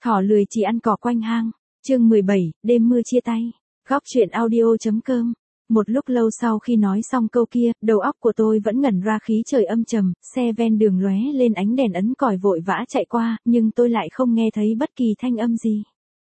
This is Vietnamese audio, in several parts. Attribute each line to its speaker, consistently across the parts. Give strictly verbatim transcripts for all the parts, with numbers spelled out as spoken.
Speaker 1: Thỏ lười chỉ ăn cỏ quanh hang. Chương mười bảy, đêm mưa chia tay. Góc truyện audio.com. Một lúc lâu sau khi nói xong câu kia, đầu óc của tôi vẫn ngẩn ra khí trời âm trầm, xe ven đường lóe lên ánh đèn ấn còi vội vã chạy qua, nhưng tôi lại không nghe thấy bất kỳ thanh âm gì.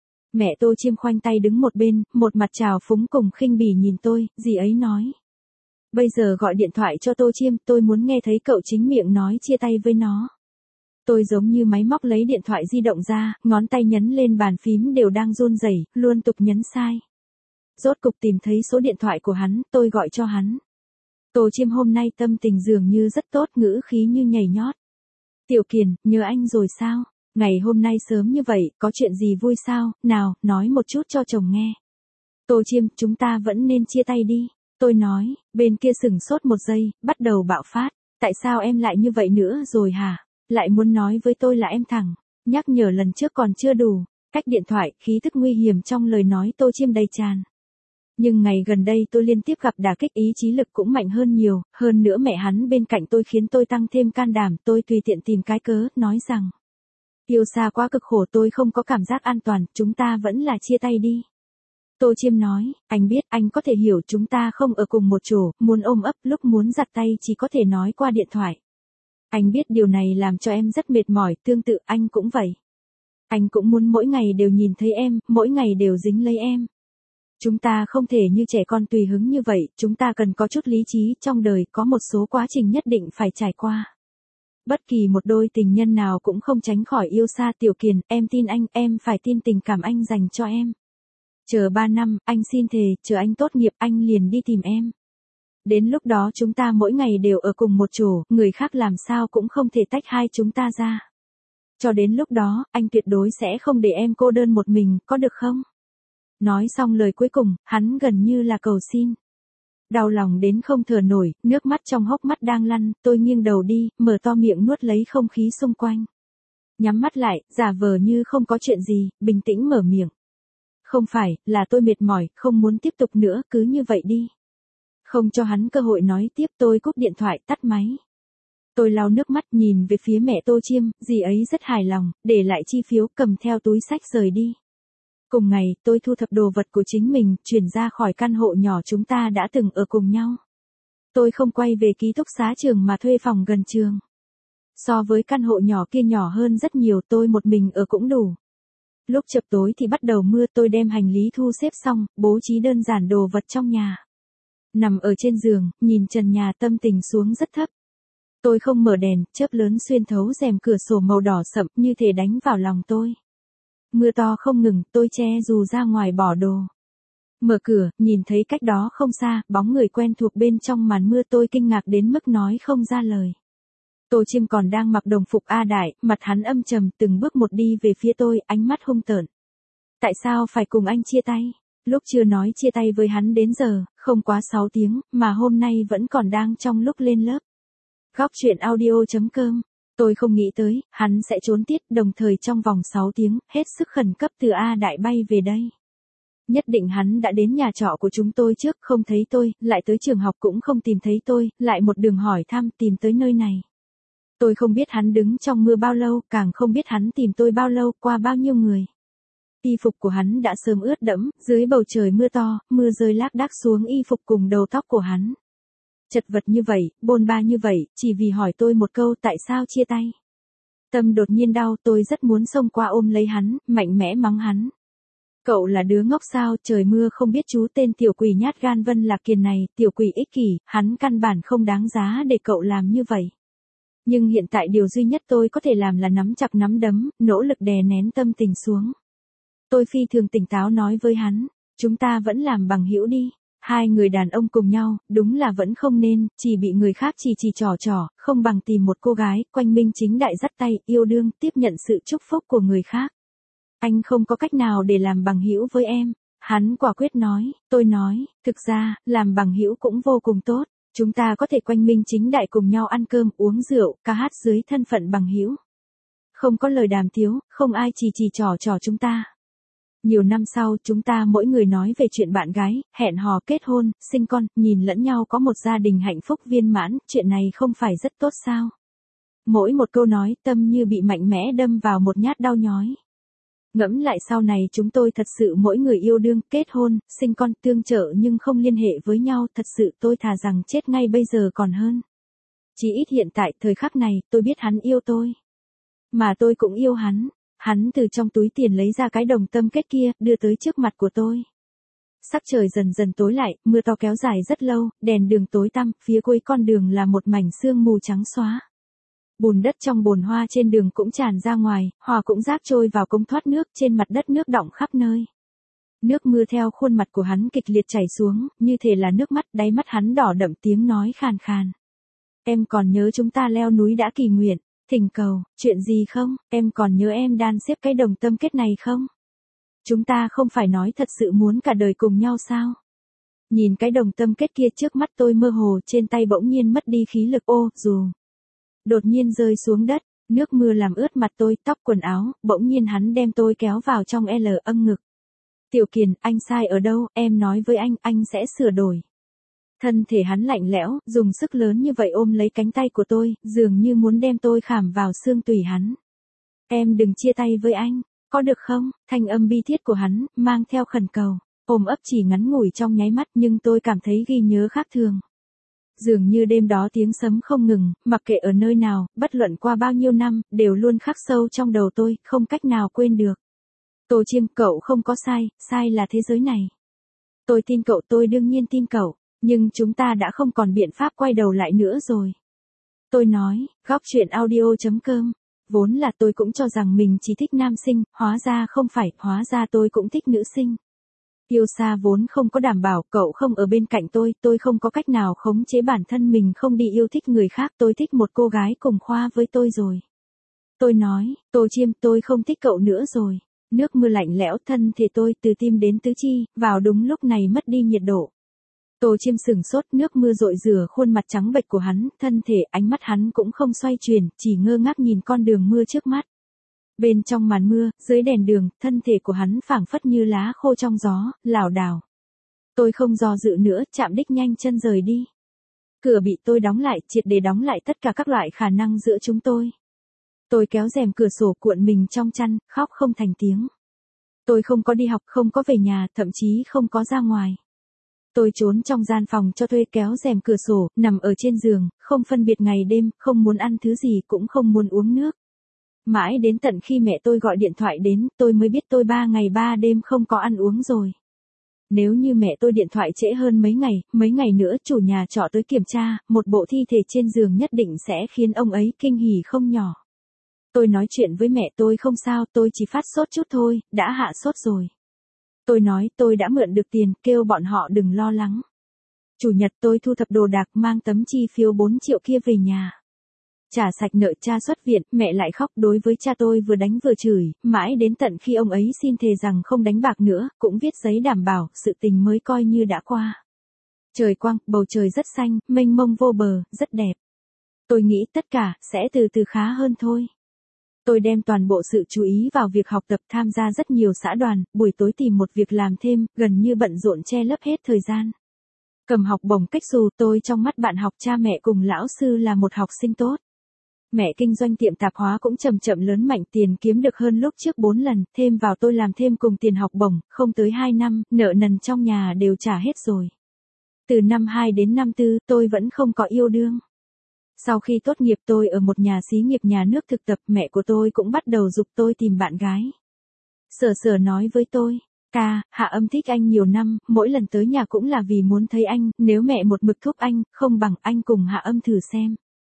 Speaker 1: Mẹ Tô Chiêm khoanh tay đứng một bên, một mặt trào phúng cùng khinh bỉ nhìn tôi, dì ấy nói. Bây giờ gọi điện thoại cho Tô Chiêm, tôi muốn nghe thấy cậu chính miệng nói chia tay với nó. Tôi giống như máy móc lấy điện thoại di động ra, ngón tay nhấn lên bàn phím đều đang run rẩy, luôn tục nhấn sai. Rốt cục tìm thấy số điện thoại của hắn, tôi gọi cho hắn. Tô Chiêm hôm nay tâm tình dường như rất tốt, ngữ khí như nhảy nhót. Tiểu Kiền, nhớ anh rồi sao? Ngày hôm nay sớm như vậy, có chuyện gì vui sao? Nào, nói một chút cho chồng nghe. Tô Chiêm, chúng ta vẫn nên chia tay đi. Tôi nói, bên kia sửng sốt một giây, bắt đầu bạo phát. Tại sao em lại như vậy nữa rồi hả? Lại muốn nói với tôi là em thẳng. Nhắc nhở lần trước còn chưa đủ. Cách điện thoại, khí tức nguy hiểm trong lời nói Tô Chiêm đầy tràn. Nhưng ngày gần đây tôi liên tiếp gặp đả kích, ý chí lực cũng mạnh hơn nhiều, hơn nữa mẹ hắn bên cạnh tôi khiến tôi tăng thêm can đảm, tôi tùy tiện tìm cái cớ, nói rằng. Yêu xa quá cực khổ, tôi không có cảm giác an toàn, chúng ta vẫn là chia tay đi. Tô Chiêm nói, anh biết, anh có thể hiểu chúng ta không ở cùng một chỗ, muốn ôm ấp, lúc muốn giặt tay chỉ có thể nói qua điện thoại. Anh biết điều này làm cho em rất mệt mỏi, tương tự anh cũng vậy. Anh cũng muốn mỗi ngày đều nhìn thấy em, mỗi ngày đều dính lấy em. Chúng ta không thể như trẻ con tùy hứng như vậy, chúng ta cần có chút lý trí, trong đời có một số quá trình nhất định phải trải qua. Bất kỳ một đôi tình nhân nào cũng không tránh khỏi yêu xa. Tiểu Kiền, em tin anh, em phải tin tình cảm anh dành cho em. Chờ ba năm, anh xin thề, chờ anh tốt nghiệp anh liền đi tìm em. Đến lúc đó chúng ta mỗi ngày đều ở cùng một chỗ, người khác làm sao cũng không thể tách hai chúng ta ra. Cho đến lúc đó, anh tuyệt đối sẽ không để em cô đơn một mình, có được không? Nói xong lời cuối cùng, hắn gần như là cầu xin. Đau lòng đến không thở nổi, nước mắt trong hốc mắt đang lăn, tôi nghiêng đầu đi, mở to miệng nuốt lấy không khí xung quanh. Nhắm mắt lại, giả vờ như không có chuyện gì, bình tĩnh mở miệng. Không phải, là tôi mệt mỏi, không muốn tiếp tục nữa, cứ như vậy đi. Không cho hắn cơ hội nói tiếp, tôi cúp điện thoại, tắt máy. Tôi lau nước mắt nhìn về phía mẹ Tô Chiêm, dì ấy rất hài lòng, để lại chi phiếu, cầm theo túi xách rời đi. Cùng ngày, tôi thu thập đồ vật của chính mình, chuyển ra khỏi căn hộ nhỏ chúng ta đã từng ở cùng nhau. Tôi không quay về ký túc xá trường mà thuê phòng gần trường. So với căn hộ nhỏ kia nhỏ hơn rất nhiều, tôi một mình ở cũng đủ. Lúc chập tối thì bắt đầu mưa, tôi đem hành lý thu xếp xong, bố trí đơn giản đồ vật trong nhà. Nằm ở trên giường, nhìn trần nhà, tâm tình xuống rất thấp. Tôi không mở đèn, chớp lớn xuyên thấu rèm cửa sổ màu đỏ sậm như thể đánh vào lòng tôi. Mưa to không ngừng, tôi che dù ra ngoài bỏ đồ. Mở cửa, nhìn thấy cách đó không xa, bóng người quen thuộc bên trong màn mưa, tôi kinh ngạc đến mức nói không ra lời. Tô Chiêm còn đang mặc đồng phục A Đại, mặt hắn âm trầm, từng bước một đi về phía tôi, ánh mắt hung tợn. Tại sao phải cùng anh chia tay? Lúc chưa nói chia tay với hắn đến giờ, không quá sáu tiếng, mà hôm nay vẫn còn đang trong lúc lên lớp. Góc truyện audio.com. Tôi không nghĩ tới, hắn sẽ trốn tiết, đồng thời trong vòng sáu tiếng, hết sức khẩn cấp từ A Đại bay về đây. Nhất định hắn đã đến nhà trọ của chúng tôi trước, không thấy tôi, lại tới trường học cũng không tìm thấy tôi, lại một đường hỏi thăm tìm tới nơi này. Tôi không biết hắn đứng trong mưa bao lâu, càng không biết hắn tìm tôi bao lâu, qua bao nhiêu người. Y phục của hắn đã sớm ướt đẫm, dưới bầu trời mưa to, mưa rơi lác đác xuống y phục cùng đầu tóc của hắn. Chật vật như vậy, bôn ba như vậy, chỉ vì hỏi tôi một câu tại sao chia tay. Tâm đột nhiên đau, tôi rất muốn xông qua ôm lấy hắn, mạnh mẽ mắng hắn. Cậu là đứa ngốc sao, trời mưa không biết chú tên tiểu quỷ nhát gan Vân Lạc Kiền này, tiểu quỷ ích kỷ, hắn căn bản không đáng giá để cậu làm như vậy. Nhưng hiện tại điều duy nhất tôi có thể làm là nắm chặt nắm đấm, nỗ lực đè nén tâm tình xuống. Tôi phi thường tỉnh táo nói với hắn, chúng ta vẫn làm bằng hữu đi. Hai người đàn ông cùng nhau, đúng là vẫn không nên, chỉ bị người khác chỉ chỉ trò trò, không bằng tìm một cô gái, quanh minh chính đại dắt tay, yêu đương, tiếp nhận sự chúc phúc của người khác. Anh không có cách nào để làm bằng hữu với em. Hắn quả quyết nói, tôi nói, thực ra, làm bằng hữu cũng vô cùng tốt. Chúng ta có thể quanh minh chính đại cùng nhau ăn cơm, uống rượu, ca hát dưới thân phận bằng hữu. Không có lời đàm tiếu, không ai chỉ chỉ trò trò chúng ta. Nhiều năm sau, chúng ta mỗi người nói về chuyện bạn gái, hẹn hò, kết hôn, sinh con, nhìn lẫn nhau có một gia đình hạnh phúc viên mãn, chuyện này không phải rất tốt sao? Mỗi một câu nói, tâm như bị mạnh mẽ đâm vào một nhát đau nhói. Ngẫm lại sau này chúng tôi thật sự mỗi người yêu đương, kết hôn, sinh con, tương trợ nhưng không liên hệ với nhau, thật sự tôi thà rằng chết ngay bây giờ còn hơn. Chỉ ít hiện tại, thời khắc này, tôi biết hắn yêu tôi. Mà tôi cũng yêu hắn. Hắn từ trong túi tiền lấy ra cái đồng tâm kết kia, đưa tới trước mặt của tôi. Sắc trời dần dần tối lại, mưa to kéo dài rất lâu, đèn đường tối tăm, phía cuối con đường là một mảnh sương mù trắng xóa. Bùn đất trong bồn hoa trên đường cũng tràn ra ngoài, hoa cũng rác trôi vào cống thoát nước, trên mặt đất nước đọng khắp nơi. Nước mưa theo khuôn mặt của hắn kịch liệt chảy xuống, như thể là nước mắt, đáy mắt hắn đỏ đậm, tiếng nói khàn khàn. Em còn nhớ chúng ta leo núi đã kỳ nguyện, thỉnh cầu, chuyện gì không, em còn nhớ em đan xếp cái đồng tâm kết này không? Chúng ta không phải nói thật sự muốn cả đời cùng nhau sao? Nhìn cái đồng tâm kết kia trước mắt tôi mơ hồ, trên tay bỗng nhiên mất đi khí lực, ô, dù. Đột nhiên rơi xuống đất, nước mưa làm ướt mặt tôi, tóc quần áo, bỗng nhiên hắn đem tôi kéo vào trong L âm ngực. Tiểu Kiền, anh sai ở đâu, em nói với anh, anh sẽ sửa đổi. Thân thể hắn lạnh lẽo, dùng sức lớn như vậy ôm lấy cánh tay của tôi, dường như muốn đem tôi khảm vào xương tủy hắn. Em đừng chia tay với anh, có được không? Thanh âm bi thiết của hắn, mang theo khẩn cầu. Ôm ấp chỉ ngắn ngủi trong nháy mắt nhưng tôi cảm thấy ghi nhớ khác thường. Dường như đêm đó tiếng sấm không ngừng, mặc kệ ở nơi nào, bất luận qua bao nhiêu năm, đều luôn khắc sâu trong đầu tôi, không cách nào quên được. Tô Chiêm, cậu không có sai, sai là thế giới này. Tôi tin cậu, tôi đương nhiên tin cậu, nhưng chúng ta đã không còn biện pháp quay đầu lại nữa rồi. Tôi nói, góc chuyện audio chấm com. Vốn là tôi cũng cho rằng mình chỉ thích nam sinh, hóa ra không phải, hóa ra tôi cũng thích nữ sinh. Yêu xa vốn không có đảm bảo, cậu không ở bên cạnh tôi, tôi không có cách nào khống chế bản thân mình không đi yêu thích người khác, tôi thích một cô gái cùng khoa với tôi rồi. Tôi nói, Tô Chiêm, tôi không thích cậu nữa rồi. Nước mưa lạnh lẽo, thân thể tôi từ tim đến tứ chi, vào đúng lúc này mất đi nhiệt độ. Tô Chiêm sừng sốt, nước mưa rội rửa khuôn mặt trắng bệch của hắn, thân thể, ánh mắt hắn cũng không xoay chuyển, chỉ ngơ ngác nhìn con đường mưa trước mắt. Bên trong màn mưa, dưới đèn đường, thân thể của hắn phảng phất như lá khô trong gió, lảo đảo. Tôi không do dự nữa, chạm đích nhanh chân rời đi. Cửa bị tôi đóng lại, triệt để đóng lại tất cả các loại khả năng giữa chúng tôi. Tôi kéo rèm cửa sổ cuộn mình trong chăn, khóc không thành tiếng. Tôi không có đi học, không có về nhà, thậm chí không có ra ngoài. Tôi trốn trong gian phòng cho thuê, kéo rèm cửa sổ, nằm ở trên giường, không phân biệt ngày đêm, không muốn ăn thứ gì cũng không muốn uống nước. Mãi đến tận khi mẹ tôi gọi điện thoại đến, tôi mới biết tôi ba ngày ba đêm không có ăn uống rồi. Nếu như mẹ tôi điện thoại trễ hơn mấy ngày, mấy ngày nữa chủ nhà trọ tới kiểm tra, một bộ thi thể trên giường nhất định sẽ khiến ông ấy kinh hỉ không nhỏ. Tôi nói chuyện với mẹ tôi không sao, tôi chỉ phát sốt chút thôi, đã hạ sốt rồi. Tôi nói tôi đã mượn được tiền, kêu bọn họ đừng lo lắng. Chủ nhật tôi thu thập đồ đạc mang tấm chi phiếu bốn triệu kia về nhà. Trả sạch nợ, cha xuất viện, mẹ lại khóc, đối với cha tôi vừa đánh vừa chửi, mãi đến tận khi ông ấy xin thề rằng không đánh bạc nữa, cũng viết giấy đảm bảo, sự tình mới coi như đã qua. Trời quang, bầu trời rất xanh, mênh mông vô bờ, rất đẹp. Tôi nghĩ tất cả, sẽ từ từ khá hơn thôi. Tôi đem toàn bộ sự chú ý vào việc học tập, tham gia rất nhiều xã đoàn, buổi tối tìm một việc làm thêm, gần như bận rộn che lấp hết thời gian. Cầm học bổng cách xù, tôi trong mắt bạn học, cha mẹ cùng lão sư là một học sinh tốt. Mẹ kinh doanh tiệm tạp hóa cũng chậm chậm lớn mạnh, tiền kiếm được hơn lúc trước bốn lần, thêm vào tôi làm thêm cùng tiền học bổng, không tới hai năm, nợ nần trong nhà đều trả hết rồi. Từ năm hai đến năm tư, tôi vẫn không có yêu đương. Sau khi tốt nghiệp tôi ở một nhà xí nghiệp nhà nước thực tập, mẹ của tôi cũng bắt đầu giục tôi tìm bạn gái. Sở sở nói với tôi, ca, Hạ Âm thích anh nhiều năm, mỗi lần tới nhà cũng là vì muốn thấy anh, nếu mẹ một mực thúc anh, không bằng anh cùng Hạ Âm thử xem.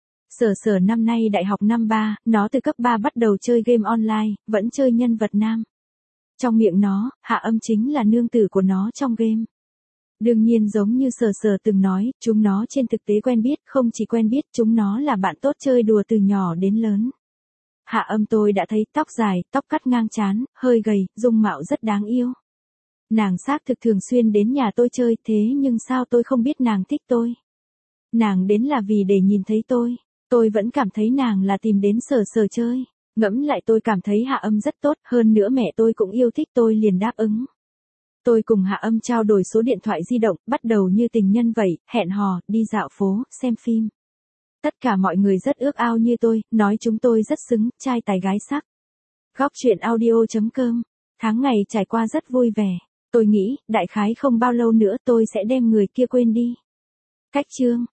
Speaker 1: Sở sở năm nay đại học năm ba, nó từ cấp ba bắt đầu chơi game online, vẫn chơi nhân vật nam. Trong miệng nó, Hạ Âm chính là nương tử của nó trong game. Đương nhiên giống như sở sở từng nói, chúng nó trên thực tế quen biết, không chỉ quen biết, chúng nó là bạn tốt chơi đùa từ nhỏ đến lớn. Hạ Âm tôi đã thấy tóc dài, tóc cắt ngang trán, hơi gầy, dung mạo rất đáng yêu. Nàng xác thực thường xuyên đến nhà tôi chơi, thế nhưng sao tôi không biết nàng thích tôi? Nàng đến là vì để nhìn thấy tôi. Tôi vẫn cảm thấy nàng là tìm đến sở sở chơi. Ngẫm lại tôi cảm thấy Hạ Âm rất tốt, hơn nữa mẹ tôi cũng yêu thích tôi liền đáp ứng. Tôi cùng Hạ Âm trao đổi số điện thoại di động, bắt đầu như tình nhân vậy, hẹn hò, đi dạo phố, xem phim. Tất cả mọi người rất ước ao như tôi, nói chúng tôi rất xứng, trai tài gái sắc. Góc truyện audio chấm com. Tháng ngày trải qua rất vui vẻ. Tôi nghĩ, đại khái không bao lâu nữa tôi sẽ đem người kia quên đi. Cách chương.